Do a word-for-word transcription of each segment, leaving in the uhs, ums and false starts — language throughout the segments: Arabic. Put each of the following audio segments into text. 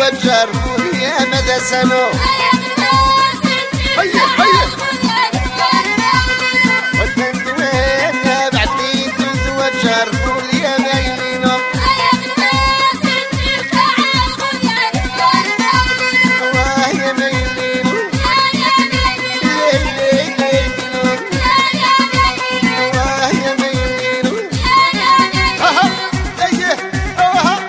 وجر يا مدى سنو هيا هيا ودنت وين بعدين تتوجر يا ميلينو واه يا ميلينو واه يا ميلينو اها ايه اها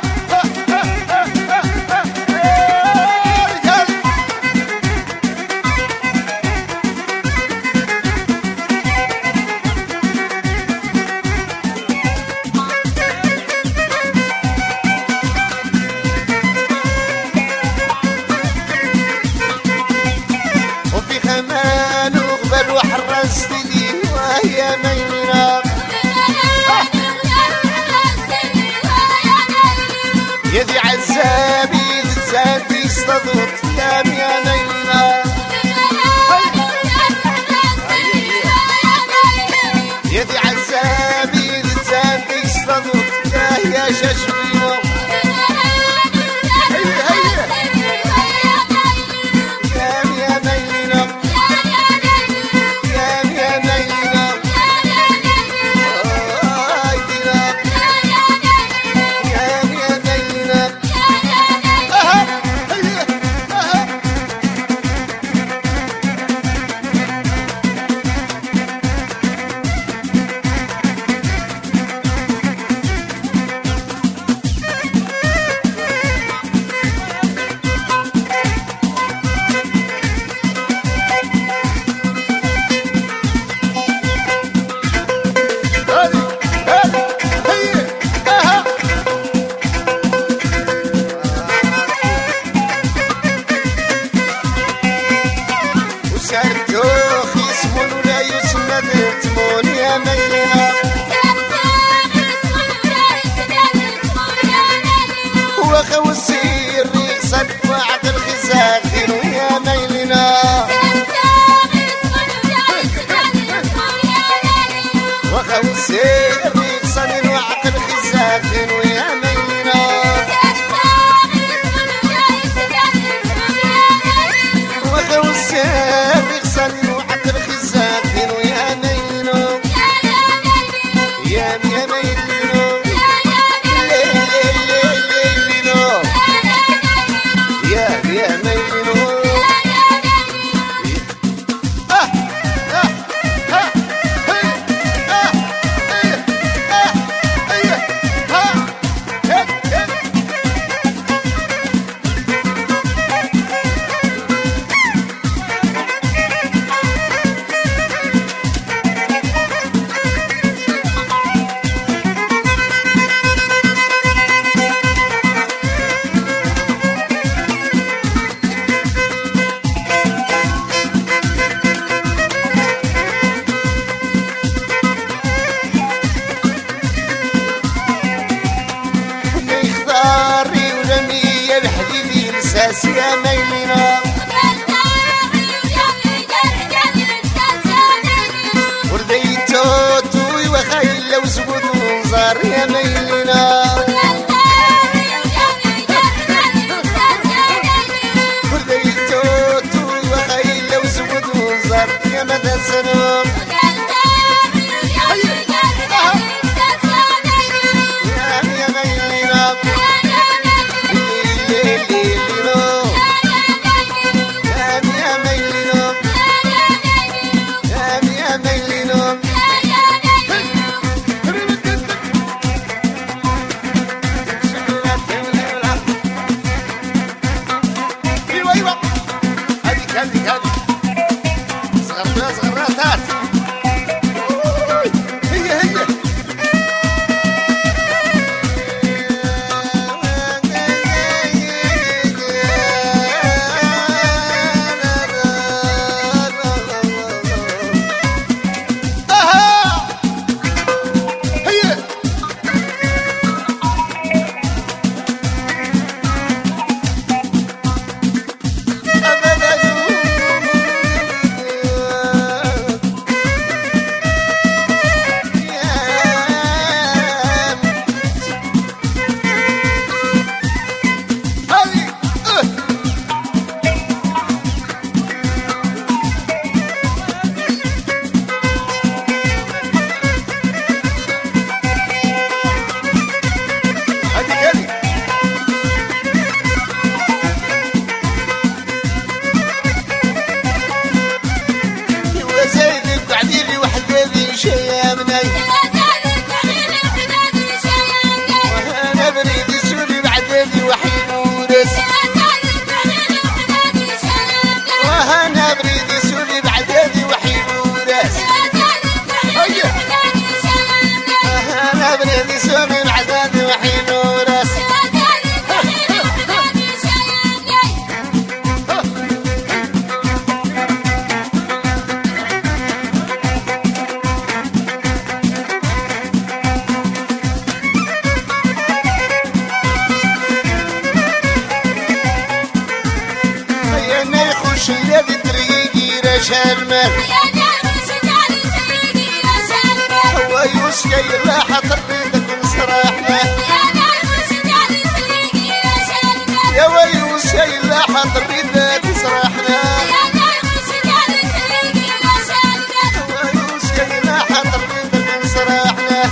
وفي خمان وغبر وحرست لي وهي ميلينا يدي عزابي تزادي استضوت يا يا ميلينا يدي عزابي تزادي استضوت يا يا ششبينو هيا هيا يا يا ميلينا يا يا ميلينا آي دينا يا يا ميلينا اها هيا اها هذه هذه هيا اها وسارتوخ يسمون ولا يسمى تمون يا ميلينا وخو السير يقصد وعد الخزاخين ويا ميلينا وخو السير يقصد وعد الخزاخين ويا ميلينا وخو السير يقصد وعد الخزاخين ويا ميلينا يا يا ميلينا يا يا ميلينو اه اه اه هي اه هي اه هي ها هيك هيك مختاري ورمية بحديدي لساس يا ميلينا ورديتو توي وخيل لو زبود وزار يا ميلينا ورديتو توي وخيل لو زبود وزار يا مدى سنوم يا يا ميلينا ليليليلو يا يا ميلينا يا يا ميلينا ايوه ايوه هذيك هذيك هذيك صغرتها صغرات هي هي اها هي ابدا شالمان هو يوسكي لا حطر بيدك وصراحنا يا ويوسكي لا حطر بيدك وصراحنا ويوسكي لا حطر بيدك وصراحنا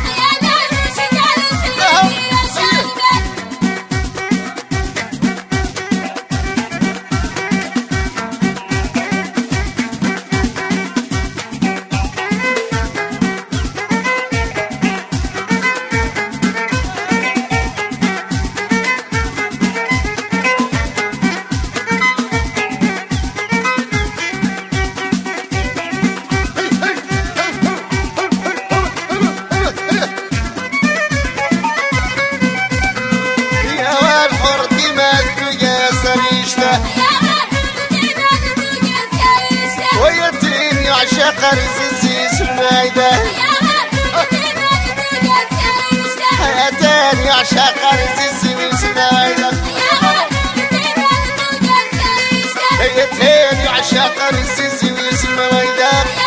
ويتين يعشق رزيز المايدة حياتين يعشق رزيز المايدة حياتين يعشق رزيز المايدة